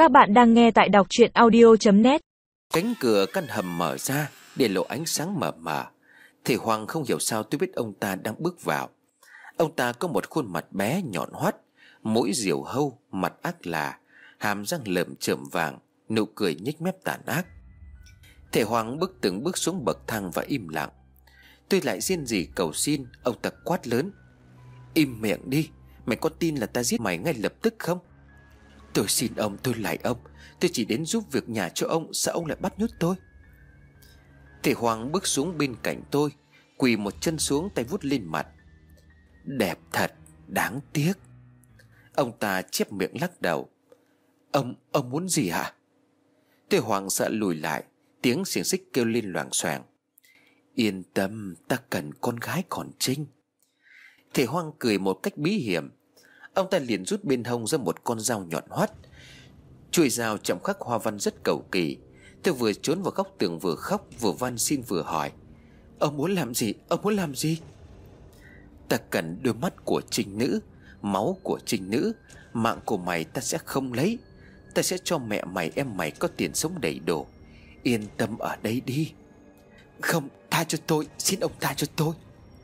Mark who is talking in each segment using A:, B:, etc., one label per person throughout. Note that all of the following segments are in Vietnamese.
A: Các bạn đang nghe tại đọc truyện audio.net.
B: Cánh cửa căn hầm mở ra để lộ ánh sáng mờ mờ. Thì Hoàng không hiểu sao tôi biết ông ta đang bước vào. Ông ta có một khuôn mặt bé nhọn hoắt, mũi diều hâu, mặt ác là, hàm răng lởm chởm vàng, nụ cười nhếch mép tàn ác. Thầy Hoàng bước từng bước xuống bậc thang và im lặng. Tôi lại riêng gì cầu xin. Ông ta quát lớn: "Im miệng đi, mày có tin là ta giết mày ngay lập tức không?" "Tôi xin ông, tôi lạy ông, tôi chỉ đến giúp việc nhà cho ông, sao ông lại bắt nhốt tôi?" Thầy Hoàng bước xuống bên cạnh tôi, quỳ một chân xuống, tay vuốt lên mặt. "Đẹp thật, đáng tiếc." Ông ta chép miệng lắc đầu. Ông muốn gì hả?" Thầy Hoàng sợ lùi lại, tiếng xiềng xích kêu lên loảng xoảng. "Yên tâm, ta cần con gái còn trinh." Thầy Hoàng cười một cách bí hiểm. Ông ta liền rút bên hông ra một con dao nhọn hoắt. Chuôi dao chạm khắc hoa văn rất cầu kỳ. Tôi vừa trốn vào góc tường, vừa khóc vừa van xin vừa hỏi: "Ông muốn làm gì? Ông muốn làm gì?" "Ta cần đôi mắt của trinh nữ, máu của trinh nữ. Mạng của mày ta sẽ không lấy. Ta sẽ cho mẹ mày em mày có tiền sống đầy đủ. Yên tâm ở đây đi." "Không, tha cho tôi, xin ông tha cho tôi."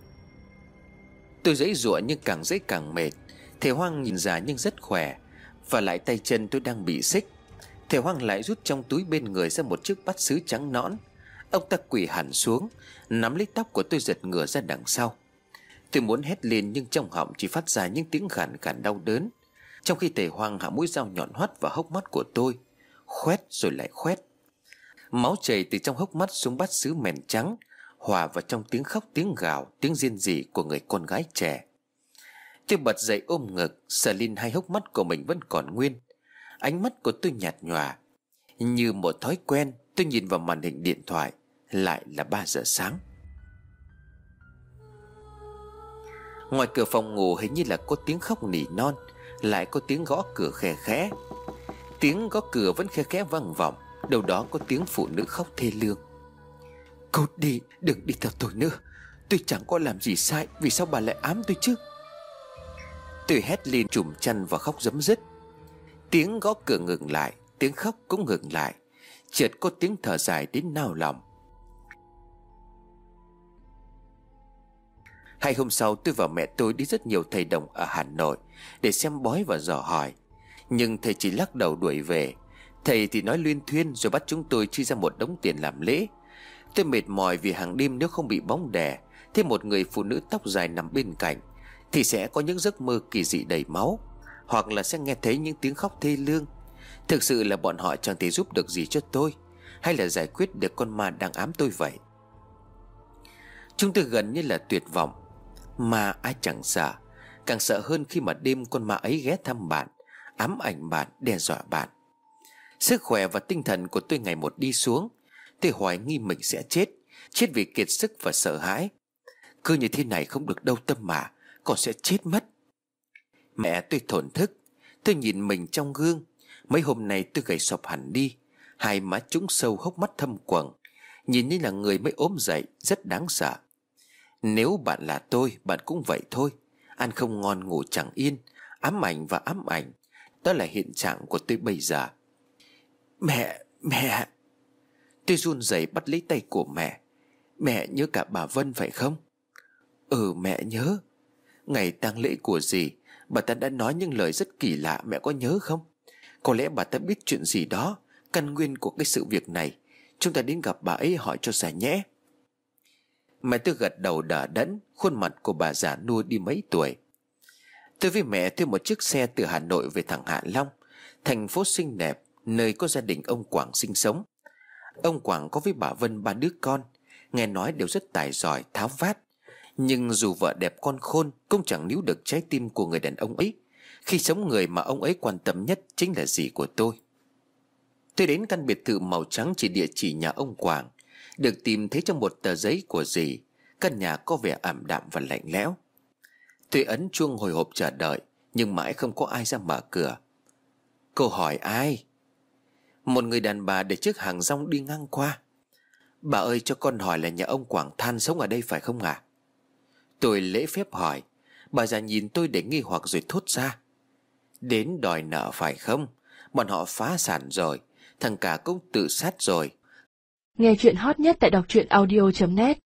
B: Tôi giãy giụa nhưng càng giãy càng mệt. Thầy Hoang nhìn già nhưng rất khỏe, và lại tay chân tôi đang bị xích. Thầy Hoang lại rút trong túi bên người ra một chiếc bát sứ trắng nõn. Ông ta quỳ hẳn xuống, nắm lấy tóc của tôi giật ngửa ra đằng sau. Tôi muốn hét lên nhưng trong họng chỉ phát ra những tiếng khàn khàn đau đớn, trong khi thầy Hoang hạ mũi dao nhọn hoắt vào hốc mắt của tôi, khoét rồi lại khoét. Máu chảy từ trong hốc mắt xuống bát sứ mèn trắng, hòa vào trong tiếng khóc, tiếng gào, tiếng rên rỉ của người con gái trẻ. Tôi bật dậy ôm ngực, sờ lên hai hốc mắt của mình vẫn còn nguyên. Ánh mắt của tôi nhạt nhòa. Như một thói quen, tôi nhìn vào màn hình điện thoại. Lại là 3 giờ sáng. Ngoài cửa phòng ngủ hình như là có tiếng khóc nỉ non, lại có tiếng gõ cửa khe khẽ. Tiếng gõ cửa vẫn khe khẽ vang vọng. Đâu đó có tiếng phụ nữ khóc thê lương. "Cút đi, đừng đi theo tôi nữa. Tôi chẳng có làm gì sai, vì sao bà lại ám tôi chứ?" Tôi hét lên trùm chăn và khóc rấm rứt. Tiếng gõ cửa ngừng lại, tiếng khóc cũng ngừng lại. Chợt có tiếng thở dài đến nao lòng. 2 hôm sau, tôi và mẹ tôi đi rất nhiều thầy đồng ở Hà Nội để xem bói và dò hỏi. Nhưng thầy chỉ lắc đầu đuổi về. Thầy thì nói luyên thuyên rồi bắt chúng tôi chi ra một đống tiền làm lễ. Tôi mệt mỏi vì hàng đêm nếu không bị bóng đè, thêm một người phụ nữ tóc dài nằm bên cạnh, thì sẽ có những giấc mơ kỳ dị đầy máu, hoặc là sẽ nghe thấy những tiếng khóc thê lương. Thực sự là bọn họ chẳng thể giúp được gì cho tôi, hay là giải quyết được con ma đang ám tôi vậy. Chúng tôi gần như là tuyệt vọng. Mà ai chẳng sợ, càng sợ hơn khi mà đêm con ma ấy ghé thăm bạn, ám ảnh bạn, đe dọa bạn. Sức khỏe và tinh thần của tôi ngày một đi xuống. Tôi hoài nghi mình sẽ chết vì kiệt sức và sợ hãi. Cứ như thế này không được đâu Tâm mà, con sẽ chết mất. Mẹ tôi thổn thức. Tôi nhìn mình trong gương. Mấy hôm nay tôi gầy sọp hẳn đi, hai má trũng sâu, hốc mắt thâm quầng, nhìn như là người mới ốm dậy, rất đáng sợ. Nếu bạn là tôi, bạn cũng vậy thôi. Ăn không ngon, ngủ chẳng yên, ám ảnh và ám ảnh. Đó là hiện trạng của tôi bây giờ. Mẹ. Tôi run rẩy bắt lấy tay của mẹ. "Mẹ nhớ cả bà Vân phải không?" "Ừ, mẹ nhớ. Ngày tang lễ của dì, bà ta đã nói những lời rất kỳ lạ, mẹ có nhớ không? Có lẽ bà ta biết chuyện gì đó, căn nguyên của cái sự việc này. Chúng ta đến gặp bà ấy hỏi cho giải nhẽ." Mẹ tôi gật đầu đờ đẫn, khuôn mặt của bà già nua đi mấy tuổi. Tôi với mẹ thuê một chiếc xe từ Hà Nội về thẳng Hạ Long, thành phố xinh đẹp, nơi có gia đình ông Quảng sinh sống. Ông Quảng có với bà Vân 3 đứa con, nghe nói đều rất tài giỏi, tháo vát. Nhưng dù vợ đẹp con khôn, cũng chẳng níu được trái tim của người đàn ông ấy, khi sống người mà ông ấy quan tâm nhất chính là dì của tôi. Tôi đến căn biệt thự màu trắng chỉ địa chỉ nhà ông Quảng, được tìm thấy trong một tờ giấy của dì. Căn nhà có vẻ ảm đạm và lạnh lẽo. Tôi ấn chuông hồi hộp chờ đợi, nhưng mãi không có ai ra mở cửa. Cô hỏi ai? Một người đàn bà để chiếc hàng rong đi ngang qua. Bà ơi, cho con hỏi là nhà ông Quảng Than sống ở đây phải không ạ? Tôi lễ phép hỏi. Bà già nhìn tôi để nghi hoặc rồi thốt ra. Đến đòi nợ phải không? Bọn họ phá sản rồi. Thằng cả cũng tự sát rồi.
C: Nghe chuyện hot nhất tại đọc truyện audio.net